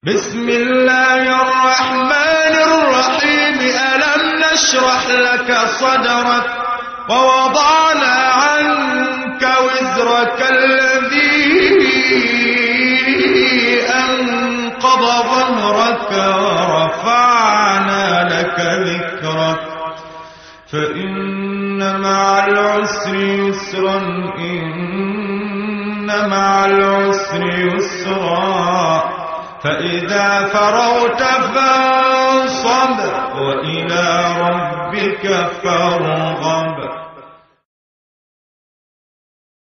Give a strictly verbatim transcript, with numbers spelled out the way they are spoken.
بسم الله الرحمن الرحيم. ألم نشرح لك صدرك ووضعنا عنك وزرك الذي أنقض ظهرك ورفعنا لك ذكرك فإن مع العسر يسرا إن مع العسر يسرا فإذا فرغت فانصب وإلى ربك فارغب.